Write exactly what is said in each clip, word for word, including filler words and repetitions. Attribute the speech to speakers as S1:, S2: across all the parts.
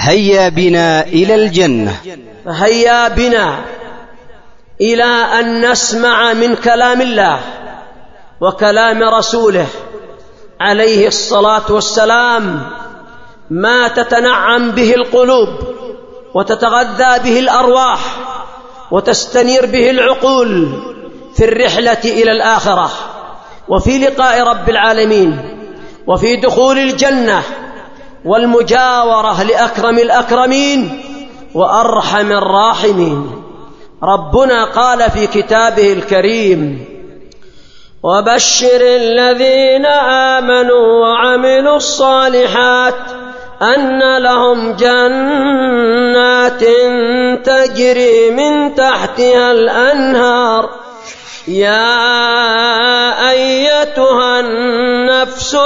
S1: هيا بنا إلى الجنة.
S2: هيا بنا إلى أن نسمع من كلام الله وكلام رسوله عليه الصلاة والسلام ما تتنعم به القلوب وتتغذى به الأرواح وتستنير به العقول في الرحلة إلى الآخرة وفي لقاء رب العالمين وفي دخول الجنة والمجاورة لأكرم الأكرمين وأرحم الراحمين. ربنا قال في كتابه الكريم: وبشر الذين آمنوا وعملوا الصالحات أن لهم جنات تجري من تحتها الأنهار يا أيتها النفس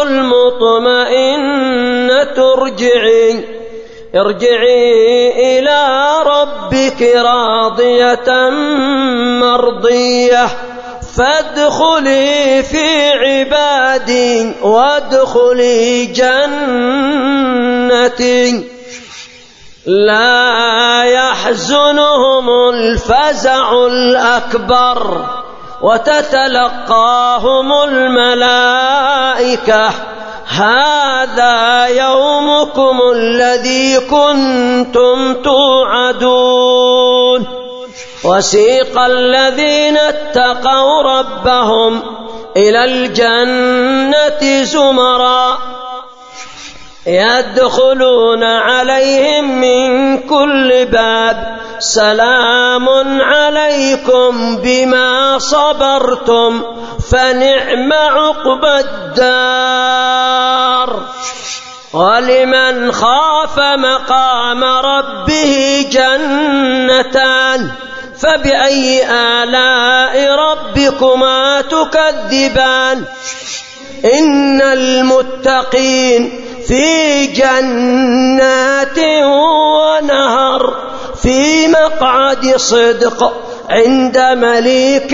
S2: المطمئنة ارجعي ارجعي إلى ربك راضية مرضية فادخلي في عبادي وادخلي جنتي لا يحزنهم الفزع الأكبر وتتلقاهم الملائكة هذا يومكم الذي كنتم توعدون. وسيق الذين اتقوا ربهم إلى الجنة زمرا يدخلون عليهم من كل باب سلام عليكم بما صبرتم فنعم عقبى الدار. ولمن خاف مقام ربه جنتان فبأي آلاء ربكما تكذبان. إن المتقين في جنات ونهر في مقعد صدق عند مليك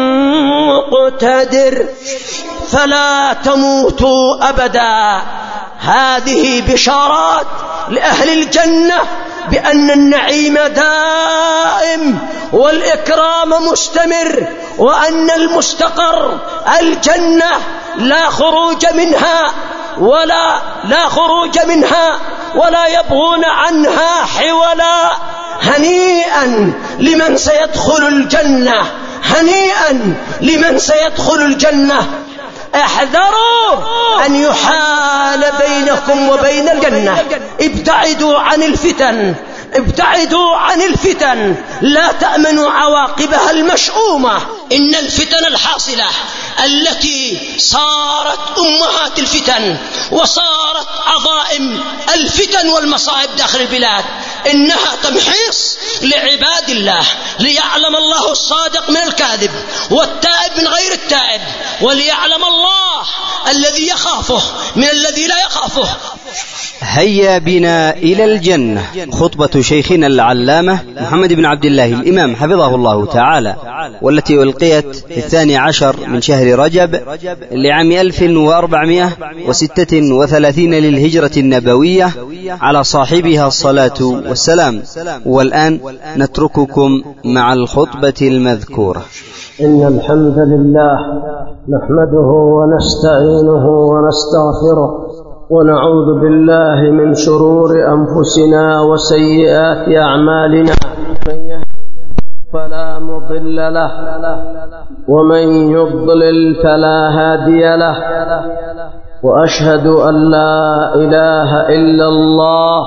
S2: مقتدر. فلا تموتوا أبدا. هذه بشارات لأهل الجنة بأن النعيم دائم والإكرام مستمر وأن المستقر الجنة لا خروج منها ولا لا خروج منها ولا يبغون عنها حولا. هنيئا لمن سيدخل الجنة، هنيئا لمن سيدخل الجنة. احذروا أن يحال بينكم وبين الجنة. ابتعدوا عن الفتن، ابتعدوا عن الفتن، لا تأمنوا عواقبها المشؤومة. إن الفتن الحاصلة التي صارت أمهات الفتن وصارت عظائم الفتن والمصائب داخل البلاد إنها تمحيص لعباد الله ليعلم الله الصادق من الكاذب والتائب من غير التائب وليعلم الله الذي يخافه من الذي لا يخافه.
S1: هيا بنا إلى الجنة. خطبة شيخنا العلامة محمد بن عبد الله الإمام حفظه الله تعالى، والتي ألقيت في الثاني عشر من شهر رجب لعام ألف وأربعمائة وستة وثلاثين للهجرة النبوية على صاحبها الصلاة والسلام. والآن نترككم مع الخطبة المذكورة.
S2: إن الحمد لله نحمده ونستعينه ونستغفره ونعوذ بالله من شرور أنفسنا وسيئات أعمالنا. من يهده فلا مضل له ومن يضلل فلا هادي له. وأشهد أن لا إله إلا الله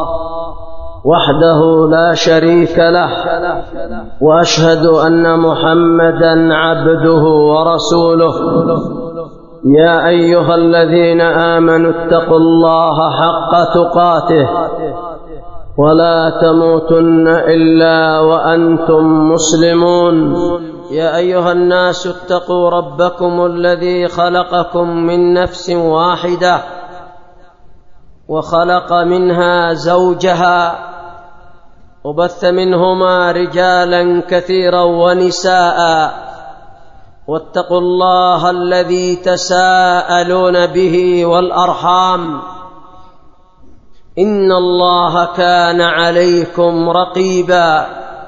S2: وحده لا شريك له، وأشهد أن محمدا عبده ورسوله. يا أيها الذين آمنوا اتقوا الله حق تقاته ولا تموتن إلا وأنتم مسلمون. يا أيها الناس اتقوا ربكم الذي خلقكم من نفس واحدة وخلق منها زوجها وبث منهما رجالا كثيرا ونساء واتقوا الله الذي تساءلون به والأرحام إن الله كان عليكم رقيبا.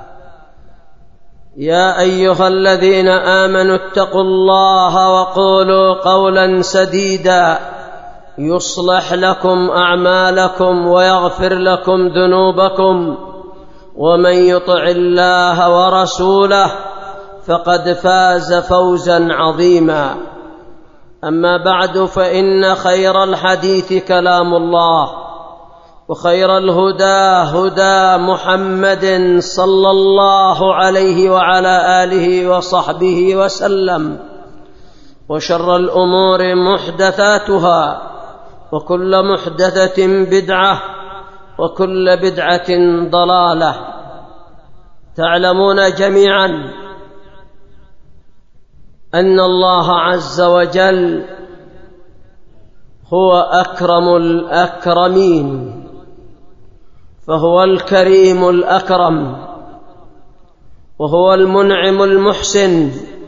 S2: يا أيها الذين آمنوا اتقوا الله وقولوا قولا سديدا يصلح لكم أعمالكم ويغفر لكم ذنوبكم، ومن يطع الله ورسوله فقد فاز فوزا عظيما. أما بعد، فإن خير الحديث كلام الله، وخير الهدى هدى محمد صلى الله عليه وعلى آله وصحبه وسلم، وشر الأمور محدثاتها، وكل محدثة بدعة، وكل بدعة ضلالة. تعلمون جميعا أن الله عز وجل هو أكرم الأكرمين، فهو الكريم الأكرم، وهو المنعم المحسن،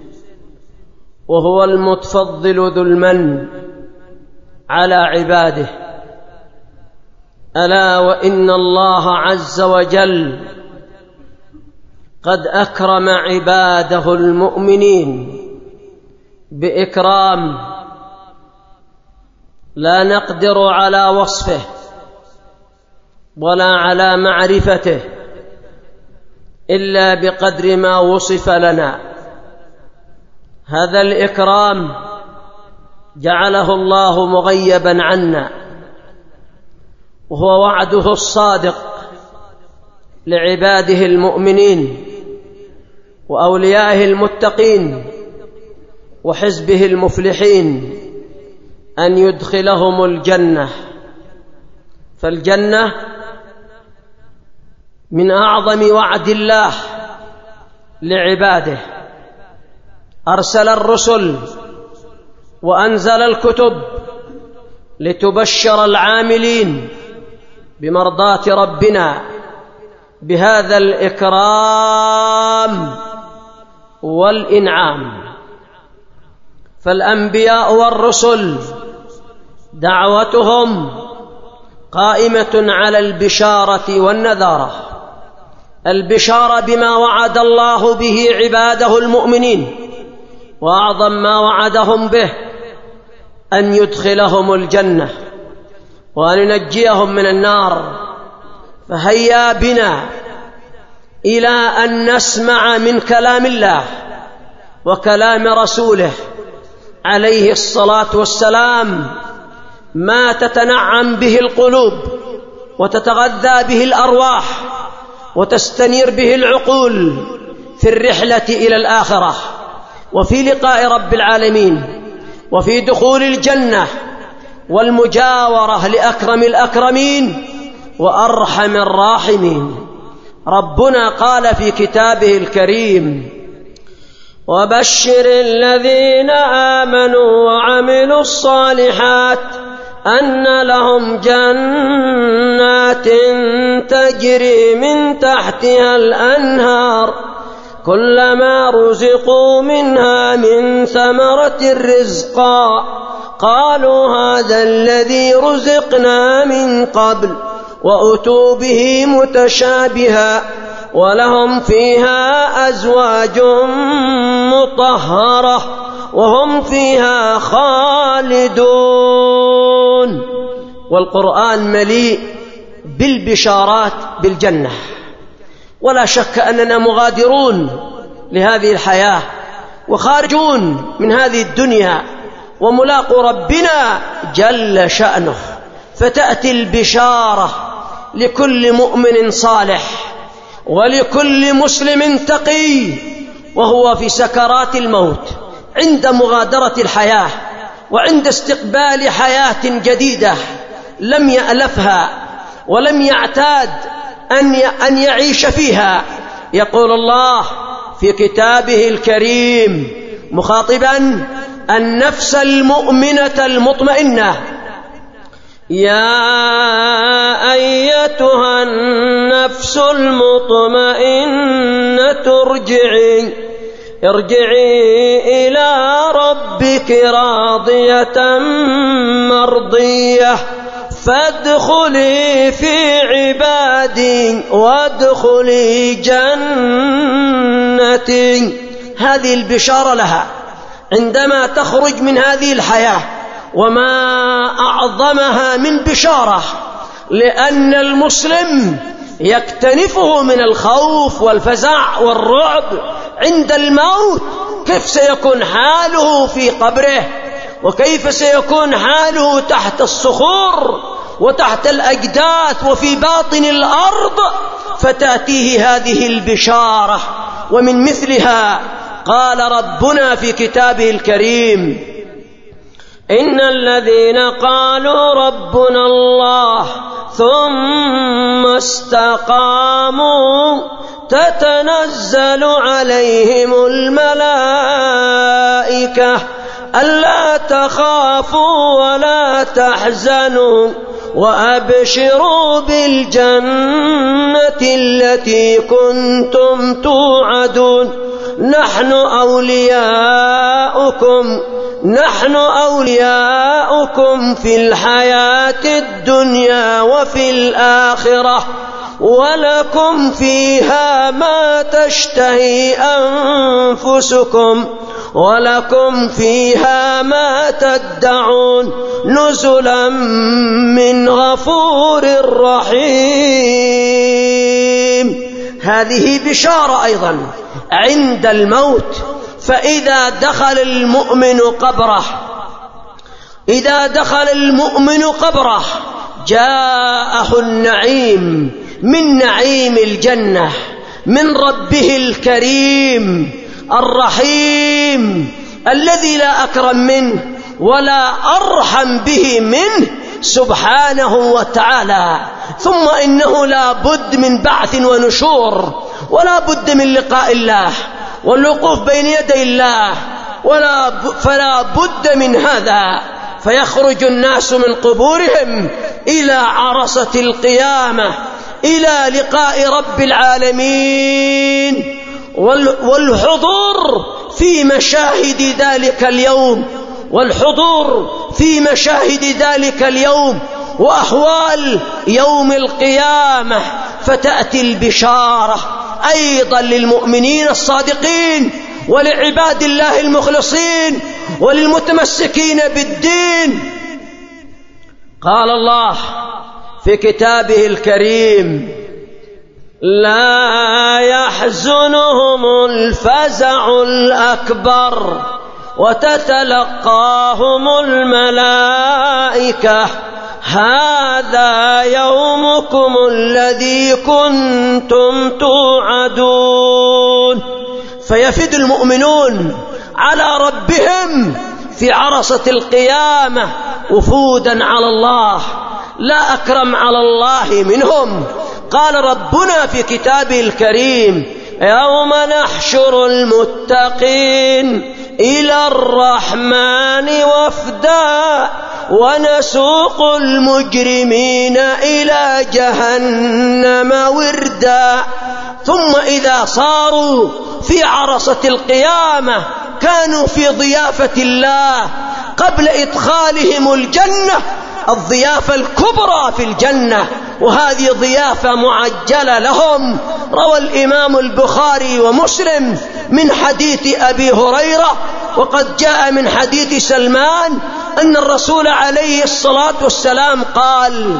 S2: وهو المتفضل ذو المن على عباده. ألا وإن الله عز وجل قد أكرم عباده المؤمنين بإكرام لا نقدر على وصفه ولا على معرفته إلا بقدر ما وصف لنا. هذا الإكرام جعله الله مغيبا عنا، وهو وعده الصادق لعباده المؤمنين وأوليائه المتقين وحزبه المفلحين أن يدخلهم الجنة. فالجنة من أعظم وعد الله لعباده. أرسل الرسل وأنزل الكتب لتبشر العاملين بمرضاة ربنا بهذا الإكرام والإنعام. فالأنبياء والرسل دعوتهم قائمة على البشارة والنذارة. البشارة بما وعد الله به عباده المؤمنين، وأعظم ما وعدهم به أن يدخلهم الجنة وأن ينجيهم من النار. فهيا بنا إلى أن نسمع من كلام الله وكلام رسوله عليه الصلاة والسلام ما تتنعم به القلوب وتتغذى به الأرواح وتستنير به العقول في الرحلة إلى الآخرة، وفي لقاء رب العالمين، وفي دخول الجنة والمجاورة لأكرم الأكرمين وأرحم الراحمين. ربنا قال في كتابه الكريم: وبشر الذين آمنوا وعملوا الصالحات أن لهم جنات تجري من تحتها الأنهار كلما رزقوا منها من ثمرة رزقا قالوا هذا الذي رزقنا من قبل وأتوا به متشابها ولهم فيها أزواج مطهرة وهم فيها خالدون. والقرآن مليء بالبشارات بالجنة، ولا شك أننا مغادرون لهذه الحياة وخارجون من هذه الدنيا وملاقوا ربنا جل شأنه. فتأتي البشارة لكل مؤمن صالح ولكل مسلم تقي وهو في سكرات الموت، عند مغادرة الحياة وعند استقبال حياة جديدة لم يألفها ولم يعتاد أن يعيش فيها. يقول الله في كتابه الكريم مخاطبا النفس المؤمنة المطمئنة: يا أيتها النفس المطمئنة ارجعي ارجعي إلى ربك راضية مرضية فادخلي في عبادي وادخلي جنتي. هذه البشارة لها عندما تخرج من هذه الحياة، وما أعظمها من بشارة، لأن المسلم يكتنفه من الخوف والفزع والرعب عند الموت. كيف سيكون حاله في قبره، وكيف سيكون حاله تحت الصخور وتحت الأجداث وفي باطن الأرض، فتأتيه هذه البشارة. ومن مثلها قال ربنا في كتابه الكريم: إن الذين قالوا ربنا الله ثم استقاموا تتنزل عليهم الملائكة ألا تخافوا ولا تحزنوا وأبشروا بالجنة التي كنتم توعدون. نحن أولياؤكم نحن أولياؤكم في الحياة الدنيا وفي الآخرة، ولكم فيها ما تشتهي أنفسكم ولكم فيها ما تدعون نزلا من غفور رحيم. هذه بشارة أيضا عند الموت. فإذا دخل المؤمن قبره إذا دخل المؤمن قبره جاءه النعيم من نعيم الجنة من ربه الكريم الرحيم الذي لا أكرم منه ولا أرحم به منه سبحانه وتعالى. ثم إنه لا بد من بعث ونشور، ولا بد من لقاء الله والوقوف بين يدي الله، ولا فلا بد من هذا. فيخرج الناس من قبورهم إلى عرصة القيامة، إلى لقاء رب العالمين، والحضور في مشاهد ذلك اليوم والحضور في مشاهد ذلك اليوم وأحوال يوم القيامة. فتأتي البشارة أيضا للمؤمنين الصادقين ولعباد الله المخلصين وللمتمسكين بالدين. قال الله في كتابه الكريم: لا يحزنهم الفزع الأكبر وتتلقاهم الملائكة هذا يومكم الذي كنتم توعدون. فيفد المؤمنون على ربهم في عرصة القيامة وفودا على الله، لا أكرم على الله منهم. قال ربنا في كتابه الكريم: يوم نحشر المتقين إلى الرحمن وفدا ونسوق المجرمين إلى جهنم وردا. ثم إذا صاروا في عرصة القيامة كانوا في ضيافة الله قبل إدخالهم الجنة، الضيافة الكبرى في الجنة، وهذه ضيافة معجلة لهم. روى الإمام البخاري ومسلم من حديث أبي هريرة، وقد جاء من حديث سلمان أن الرسول عليه الصلاة والسلام قال: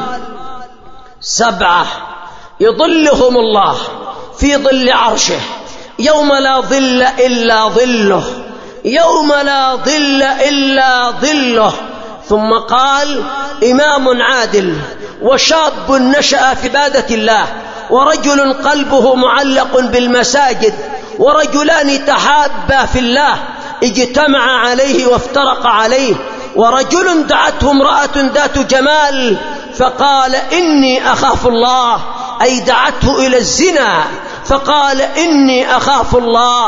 S2: سبعة يظلهم الله في ظل عرشه يوم لا ظل إلا ظله يوم لا ظل إلا ظله. ثم قال: إمام عادل، وشاب نشأ في عبادة الله، ورجل قلبه معلق بالمساجد، ورجلان تحابا في الله اجتمع عليه وافترق عليه، ورجل دعته امرأة ذات جمال فقال: إني أخاف الله، أي دعته إلى الزنا فقال: إني أخاف الله.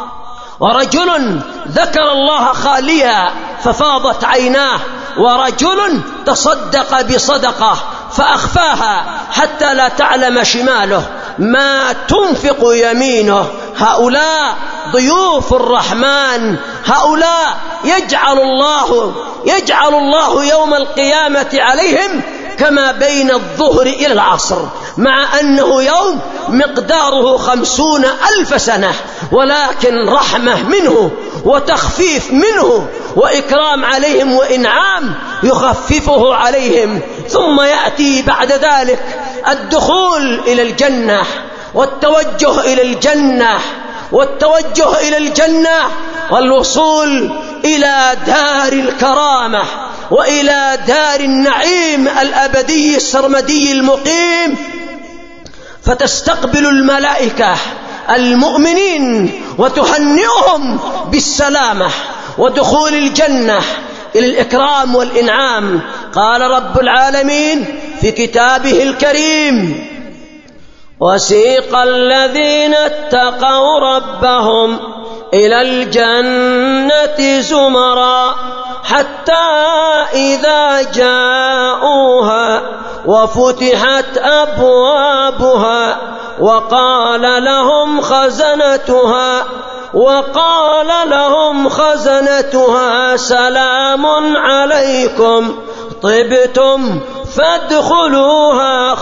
S2: ورجل ذكر الله خاليا ففاضت عيناه، ورجل تصدق بصدقة فأخفاها حتى لا تعلم شماله ما تنفق يمينه. هؤلاء ضيوف الرحمن، هؤلاء يجعل الله يجعل الله يوم القيامة عليهم كما بين الظهر إلى العصر، مع أنه يوم مقداره خمسون ألف سنة، ولكن رحمة منه وتخفيف منه وإكرام عليهم وإنعام يخففه عليهم. ثم يأتي بعد ذلك الدخول إلى الجنة والتوجه إلى الجنة والتوجه إلى الجنة والوصول إلى دار الكرامة وإلى دار النعيم الأبدي السرمدي المقيم. فتستقبل الملائكة المؤمنين وتهنئهم بالسلامة ودخول الجنة إلى الإكرام والإنعام. قال رب العالمين في كتابه الكريم: وسيق الذين اتقوا ربهم إلى الجنة زمرا حتى إذا جاءوها وفتحت أبوابها وقال لهم خزنتها وقال لهم خزنتها سلام عليكم طبتم فادخلوها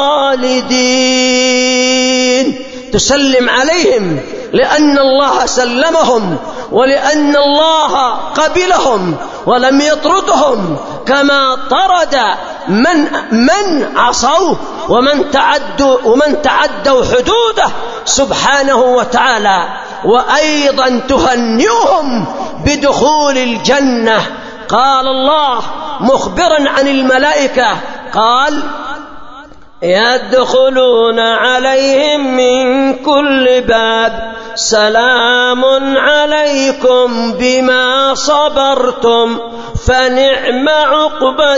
S2: خالدين. تسلم عليهم لأن الله سلمهم ولأن الله قبلهم ولم يطردهم كما طرد من من عصوه ومن تعدوا ومن تعدوا حدوده سبحانه وتعالى. وأيضا تهنئهم بدخول الجنة. قال الله مخبرا عن الملائكة قال: يدخلون عليهم من كل باب سلام عليكم بما صبرتم فنعم عقبى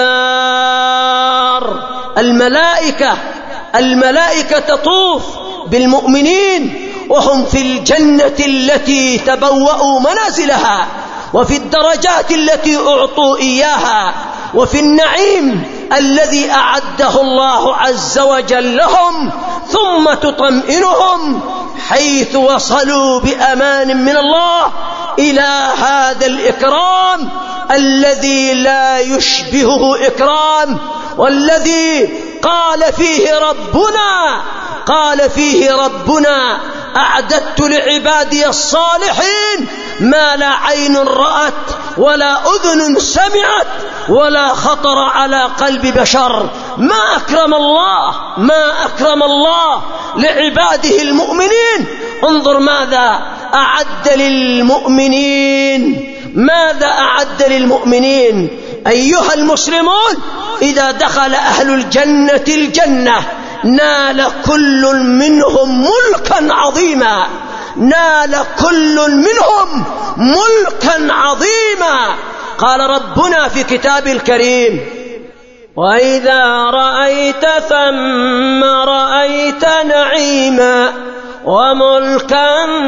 S2: الدار. الملائكة الملائكة تطوف بالمؤمنين وهم في الجنة التي تبوأوا منازلها وفي الدرجات التي أعطوا إياها وفي النعيم الذي أعده الله عز وجل لهم، ثم تطمئنهم حيث وصلوا بأمان من الله إلى هذا الإكرام الذي لا يشبهه إكرام، والذي قال فيه ربنا قال فيه ربنا: أعددت لعبادي الصالحين ما لا عين رأت ولا أذن سمعت ولا خطر على قلب بشر. ما أكرم الله ما أكرم الله لعباده المؤمنين. انظر ماذا أعد للمؤمنين ماذا أعد للمؤمنين. أيها المسلمون، إذا دخل أهل الجنة الجنة نال كل منهم ملكا عظيما نال كل منهم ملكا عظيما. قال ربنا في كتاب الكريم: وإذا رأيت ثم رأيت نعيما وملكا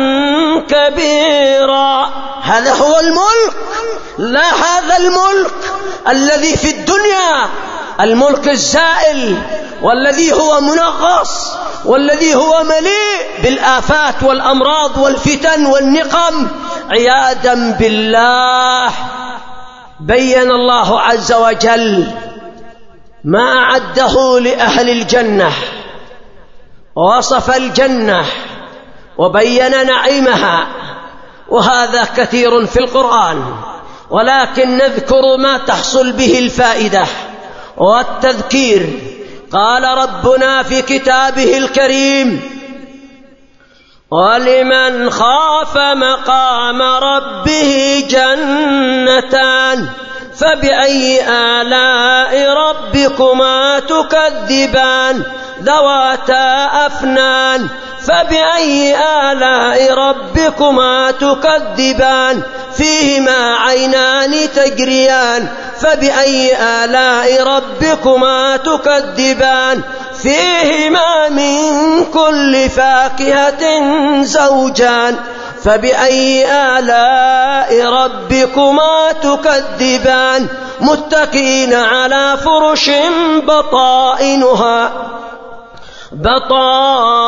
S2: كبيرا. هذا هو الملك، لا هذا الملك الذي في الدنيا، الملك الزائل والذي هو منغص والذي هو مليء بالآفات والأمراض والفتن والنقم عياذا بالله. بين الله عز وجل ما أعده لأهل الجنة، ووصف الجنة وبين نعيمها، وهذا كثير في القرآن، ولكن نذكر ما تحصل به الفائدة والتذكير. قال ربنا في كتابه الكريم: ولمن خاف مقام ربه جنتان فبأي آلاء ربكما تكذبان ذواتا أفنان فبأي آلاء ربكما تكذبان فيهما عينان تجريان فبأي آلاء ربكما تكذبان فيهما من كل فاكهة زوجان فبأي آلاء ربكما تكذبان متكئين على فرش بطائنها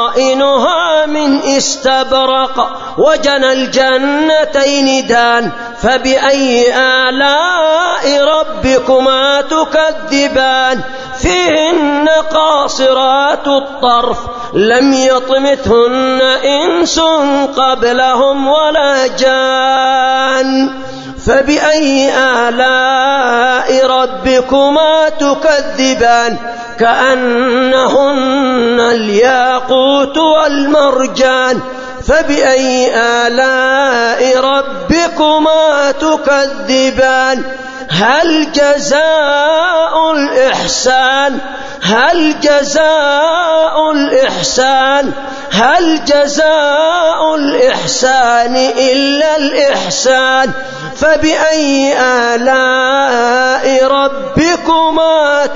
S2: بطائنها من استبرق وجنى الجنتين دان فبأي آلاء ربكما تكذبان فيهن قاصرات الطرف لم يطمثهن إنس قبلهم ولا جان فبأي آلاء ربكما تكذبان كأنهن الياقوت والمرجان فبأي آلاء ربكما تكذبان هل جزاء الإحسان هل جزاء الإحسان هل جزاء الإحسان إلا الإحسان فبأي آلاء ربكما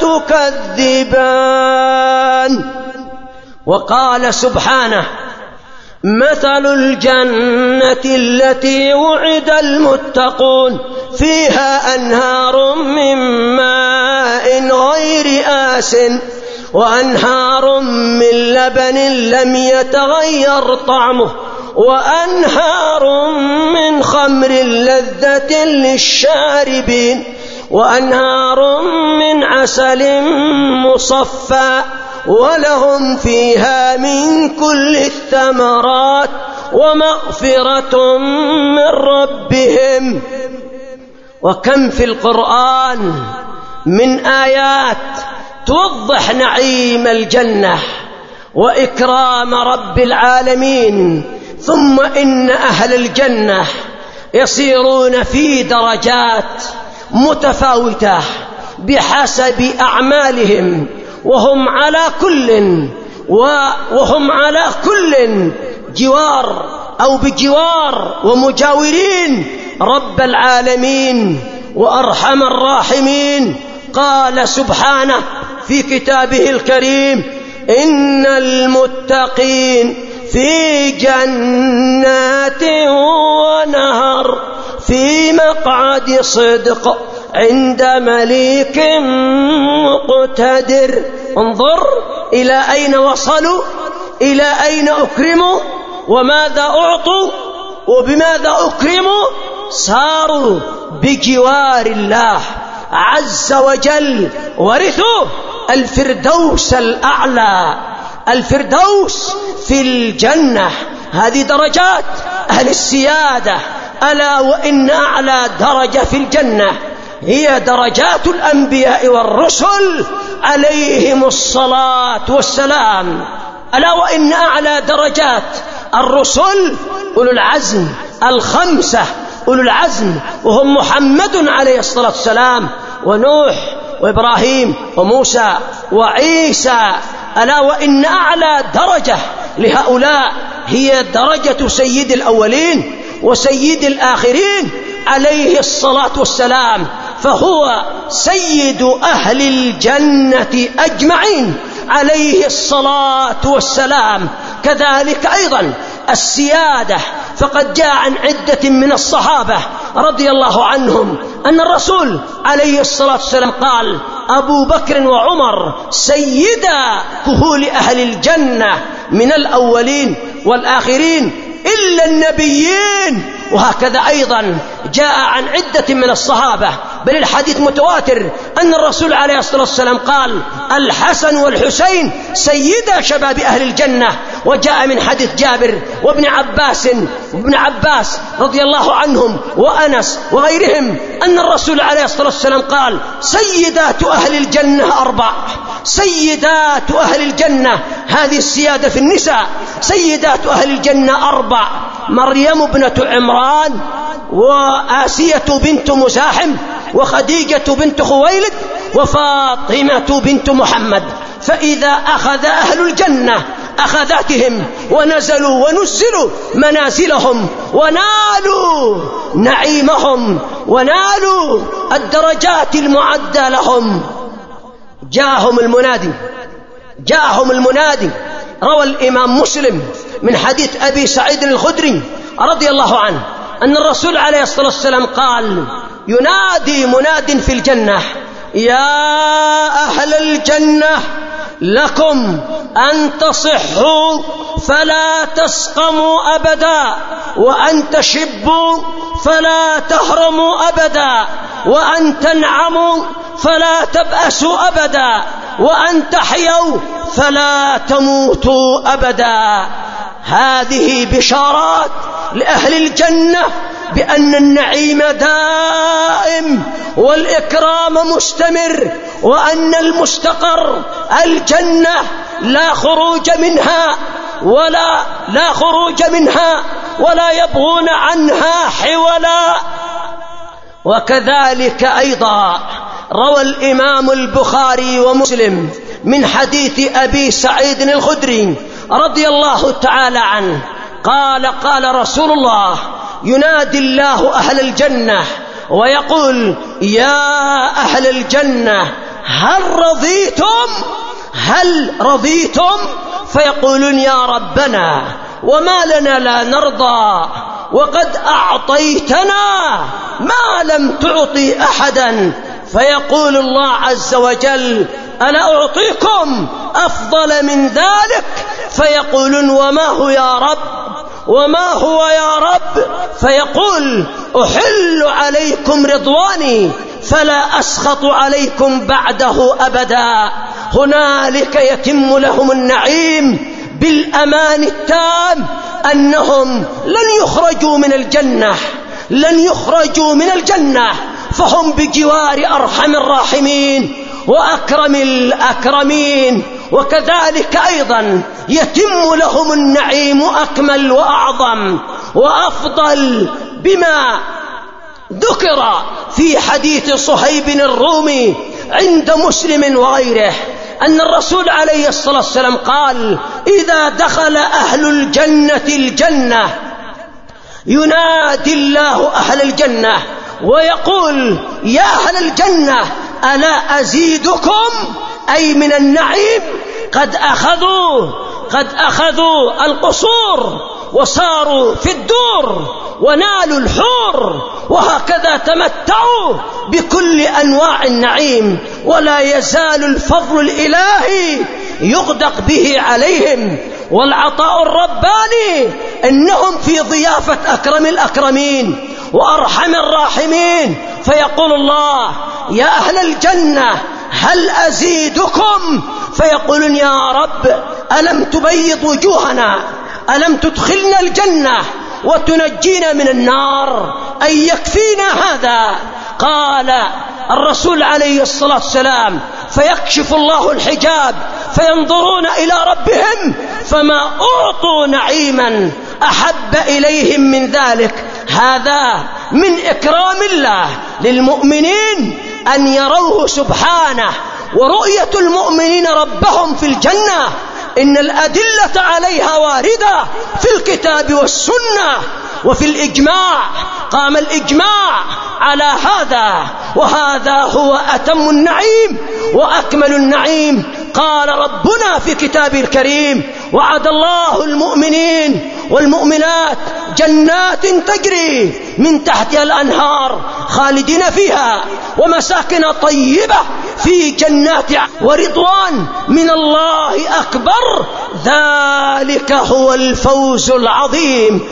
S2: تكذبان. وقال سبحانه مثل الجنة التي وعد المتقون فيها أنهار من ماء غير آس وأنهار من لبن لم يتغير طعمه وأنهار من خمر لذة للشاربين وأنهار من عسل مصفى ولهم فيها من كل الثمرات ومغفرة من ربهم. وكم في القرآن من آيات توضح نعيم الجنة وإكرام رب العالمين. ثم إن أهل الجنة يصيرون في درجات متفاوتة بحسب أعمالهم وهم على كل وهم على كل جوار أو بجوار ومجاورين رب العالمين وأرحم الراحمين. قال سبحانه في كتابه الكريم إن المتقين في جنات ونهر في مقعد صدق عند مليك مقتدر. انظر إلى أين وصلوا، إلى أين أكرموا، وماذا أعطوا وبماذا أكرموا. صاروا بجوار الله عز وجل ورثوا الفردوس الأعلى، الفردوس في الجنة. هذه درجات أهل السيادة. ألا وإن أعلى درجة في الجنة هي درجات الأنبياء والرسل عليهم الصلاة والسلام. ألا وإن أعلى درجات الرسل أولو العزم الخمسة، أولو العزم وهم محمد عليه الصلاة والسلام ونوح وإبراهيم وموسى وعيسى. ألا وإن أعلى درجة لهؤلاء هي درجة سيد الأولين وسيد الآخرين عليه الصلاة والسلام، فهو سيد أهل الجنة أجمعين عليه الصلاة والسلام. كذلك أيضا السيادة، فقد جاء عن عدة من الصحابة رضي الله عنهم أن الرسول عليه الصلاة والسلام قال أبو بكر وعمر سيدا كهول أهل الجنة من الأولين والآخرين إلا النبيين. وهكذا أيضا جاء عن عدة من الصحابة بل الحديث متواتر أن الرسول عليه الصلاة والسلام قال الحسن والحسين سيدا شباب أهل الجنة. وجاء من حديث جابر وابن عباس وابن عباس رضي الله عنهم وأنس وغيرهم أن الرسول عليه الصلاة والسلام قال سيدات أهل الجنة أربع، سيدات أهل الجنة، هذه السيادة في النساء، سيدات أهل الجنة أربع: مريم ابنة عمران، وآسية بنت مزاحم، وخديجة بنت خويلد، وفاطمة بنت محمد. فإذا أخذ أهل الجنة أخذتهم ونزلوا ونزلوا منازلهم ونالوا نعيمهم ونالوا الدرجات المعدة لهم، جاءهم المنادي جاءهم المنادي روى الإمام مسلم من حديث أبي سعيد الخدري رضي الله عنه أن الرسول عليه الصلاة والسلام قال ينادي مناد في الجنة يا أهل الجنة لكم أن تصحوا فلا تسقموا أبدا، وأن تشبوا فلا تهرموا أبدا، وأن تنعموا فلا تبأسوا أبدا، وأن تحيوا فلا تموتوا أبدا. هذه بشارات لأهل الجنة بأن النعيم دائم والإكرام مستمر، وأن المستقر الجنة لا خروج منها ولا لا خروج منها ولا يبغون عنها حولا. وكذلك أيضا روى الإمام البخاري ومسلم من حديث أبي سعيد الخدري رضي الله تعالى عنه قال قال رسول الله: ينادي الله أهل الجنة ويقول: يا أهل الجنة هل رضيتم هل رضيتم فيقولون: يا ربنا وما لنا لا نرضى، وقد أعطيتنا ما لم تعطي أحدا. فيقول الله عز وجل: أنا أعطيكم أفضل من ذلك. فيقولون: وما هو يا رب وما هو يا رب؟ فيقول: أحل عليكم رضواني فلا أسخط عليكم بعده أبدا. هنالك يتم لهم النعيم بالأمان التام، أنهم لن يخرجوا من الجنة لن يخرجوا من الجنة فهم بجوار أرحم الراحمين وأكرم الأكرمين. وكذلك أيضا يتم لهم النعيم أكمل وأعظم وأفضل بما ذكر في حديث صهيب الرومي عند مسلم وغيره أن الرسول عليه الصلاة والسلام قال: إذا دخل أهل الجنة الجنة ينادي الله أهل الجنة ويقول: يا أهل الجنة ألا أزيدكم؟ أي من النعيم. قد أخذوا قد أخذوا القصور وصاروا في الدور ونالوا الحور، وهكذا تمتعوا بكل أنواع النعيم، ولا يزال الفضل الإلهي يغدق به عليهم والعطاء الرباني. إنهم في ضيافة أكرم الأكرمين وأرحم الراحمين. فيقول الله: يا أهل الجنة هل أزيدكم؟ فيقولون: يا رب ألم تبيض وجوهنا، ألم تدخلنا الجنة وتنجينا من النار، أي يكفينا هذا؟ قال الرسول عليه الصلاة والسلام: فيكشف الله الحجاب فينظرون إلى ربهم فما أعطوا نعيما أحب إليهم من ذلك. هذا من إكرام الله للمؤمنين أن يروه سبحانه، ورؤية المؤمنين ربهم في الجنة إن الأدلة عليها واردة في الكتاب والسنة وفي الإجماع. قام الإجماع على هذا، وهذا هو أتم النعيم وأكمل النعيم. قال ربنا في كتابه الكريم: وعد الله المؤمنين والمؤمنات جنات تجري من تحتها الأنهار خالدين فيها ومساكن طيبة في جنات، ورضوان من الله أكبر، ذلك هو الفوز العظيم.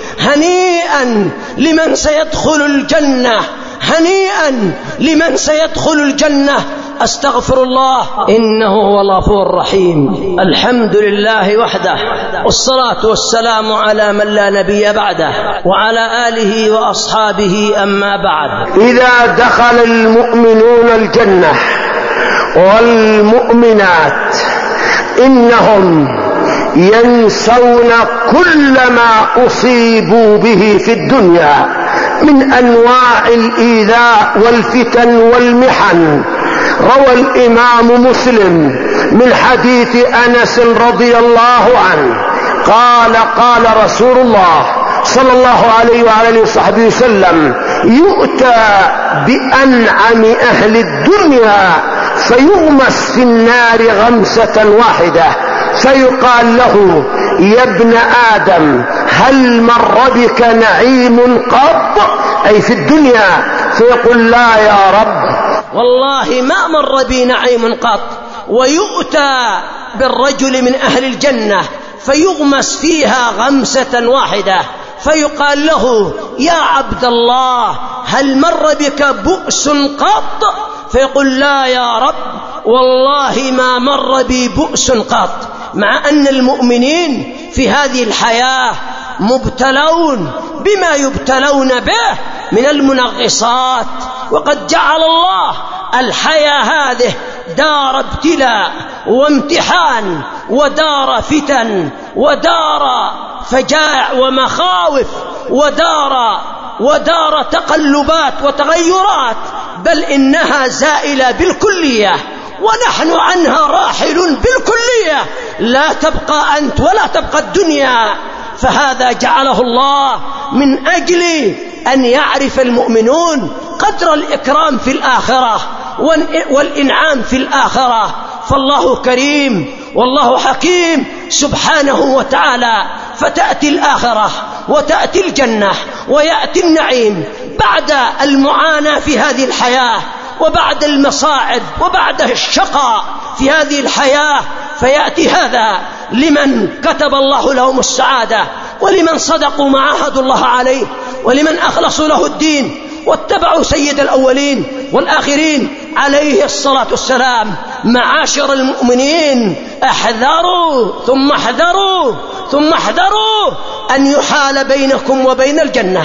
S2: هنيئا لمن سيدخل الجنة، هنيئا لمن سيدخل الجنة. أستغفر الله إنه هو الغفور الرحيم. الحمد لله وحده، والصلاة والسلام على من لا نبي بعده، وعلى آله وأصحابه. أما بعد،
S3: إذا دخل المؤمنون الجنة والمؤمنات إنهم ينسون كل ما أصيبوا به في الدنيا من أنواع الإيذاء والفتن والمحن. روى الإمام مسلم من حديث أنس رضي الله عنه قال: قال رسول الله صلى الله عليه وعلى وصحبه وسلم: يؤتى بأنعم أهل الدنيا فيغمس في النار غمسة واحدة، فيقال له: يا ابن آدم هل مر بك نعيم قط؟ أي في الدنيا. فيقول: لا يا رب،
S2: والله ما مر بي نعيم قط. ويؤتى بالرجل من أهل الجنة فيغمس فيها غمسة واحدة، فيقال له: يا عبد الله، هل مر بك بؤس قط؟ فيقول: لا يا رب، والله ما مر بي بؤس قط. مع أن المؤمنين في هذه الحياة مبتلون بما يبتلون به من المنغصات، وقد جعل الله الحياة هذه دار ابتلاء وامتحان ودار فتن ودار فجائع ومخاوف ودار ودار تقلبات وتغيرات، بل إنها زائلة بالكلية، ونحن عنها راحل بالكلية، لا تبقى أنت ولا تبقى الدنيا. فهذا جعله الله من أجل أن يعرف المؤمنون قدر الإكرام في الآخرة والإنعام في الآخرة. فالله كريم والله حكيم سبحانه وتعالى، فتأتي الآخرة وتأتي الجنة ويأتي النعيم بعد المعاناة في هذه الحياة وبعد المصاعب وبعد الشقاء في هذه الحياة، فيأتي هذا لمن كتب الله لهم السعادة، ولمن صدقوا ما عاهدوا الله عليه، ولمن أخلصوا له الدين واتبعوا سيد الأولين والآخرين عليه الصلاة والسلام. معاشر المؤمنين، احذروا ثم احذروا ثم احذروا أن يحال بينكم وبين الجنة،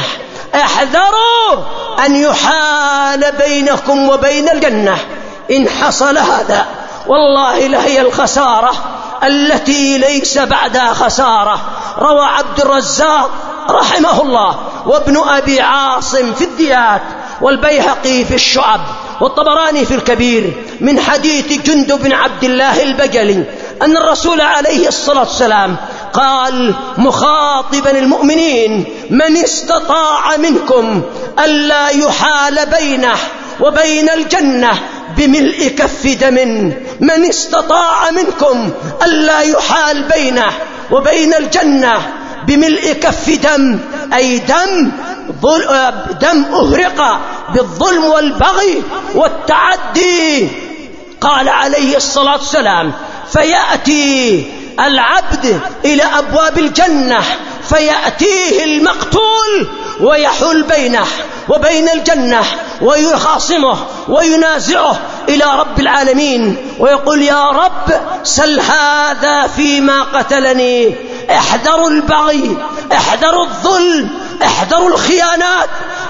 S2: احذروا أن يحال بينكم وبين الجنة. إن حصل هذا والله لهي الخسارة التي ليس بعدها خسارة. روى عبد الرزاق رحمه الله وابن أبي عاصم في الديات والبيهقي في الشعب والطبراني في الكبير من حديث جندب بن عبد الله البجلي أن الرسول عليه الصلاة والسلام قال مخاطبا المؤمنين: من استطاع منكم ألا يحال بينه وبين الجنة بملء كف دم، من استطاع منكم ألا يحال بينه وبين الجنة بملء كف دم، أي دم دم أهرق بالظلم والبغي والتعدي. قال عليه الصلاة والسلام: فيأتي العبد إلى أبواب الجنة فيأتيه المقتول ويحول بينه وبين الجنة ويخاصمه وينازعه إلى رب العالمين ويقول: يا رب سل هذا فيما قتلني. احذروا البغي، احذروا الظلم، احذروا الخيانات،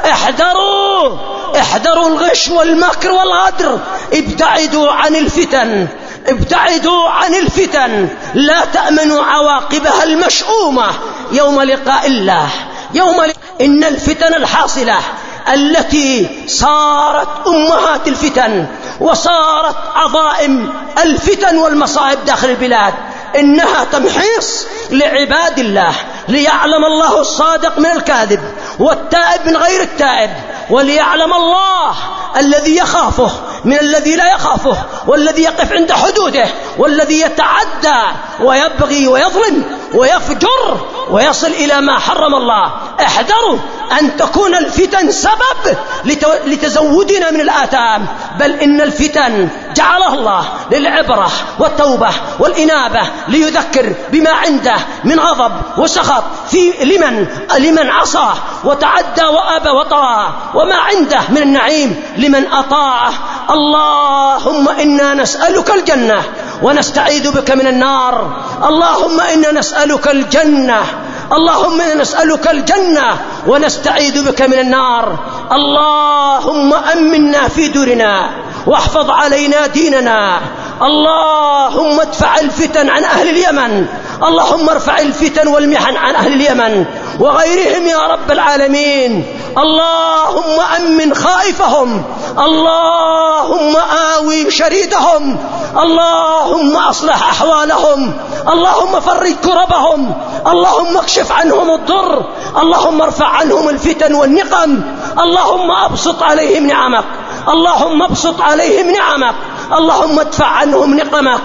S2: احذروا احذروا الغش والمكر والغدر، ابتعدوا عن الفتن، ابتعدوا عن الفتن، لا تأمنوا عواقبها المشؤومة يوم لقاء الله. يوم لقاء إن الفتن الحاصلة التي صارت أمهات الفتن وصارت عظائم الفتن والمصائب داخل البلاد، إنها تمحيص لعباد الله، ليعلم الله الصادق من الكاذب والتائب من غير التائب، وليعلم الله الذي يخافه من الذي لا يخافه، والذي يقف عند حدوده، والذي يتعدى ويبغي ويظلم ويفجر ويصل إلى ما حرم الله. احذروا أن تكون الفتن سبب لتزودنا من الآثام، بل إن الفتن جعلها الله للعبرة والتوبة والإنابة، ليذكر بما عنده من غضب وسخط في لمن لمن عصاه وتعدى وأبى وطغى، وما عنده من النعيم لمن أطاعه. اللهم إنا نسألك الجنة ونستعيذ بك من النار. اللهم إنا نسألك الجنة اللهم إنا نسألك الجنة ونستعيذ بك من النار. اللهم أمنا في دورنا واحفظ علينا ديننا. اللهم ادفع الفتن عن أهل اليمن، اللهم ارفع الفتن والمحن عن أهل اليمن وغيرهم يا رب العالمين. اللهم أمن خائفهم، اللهم آوي شريدهم، اللهم أصلح أحوالهم، اللهم فرج كربهم، اللهم اكشف عنهم الضر، اللهم ارفع عنهم الفتن والنقم، اللهم أبسط عليهم نعمك، اللهم ابسط عليهم نعمك، اللهم ادفع عنهم نقمك،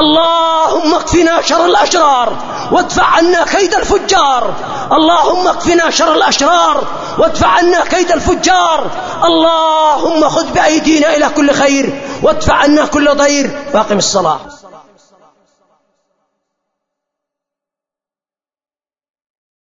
S2: اللهم اكفنا شر الأشرار وادفع عنا كيد الفجار، اللهم اكفنا شر الأشرار وادفع عنا كيد الفجار. اللهم خذ بأيدينا إلى كل خير وادفع عنا كل ضير. واقم الصلاة.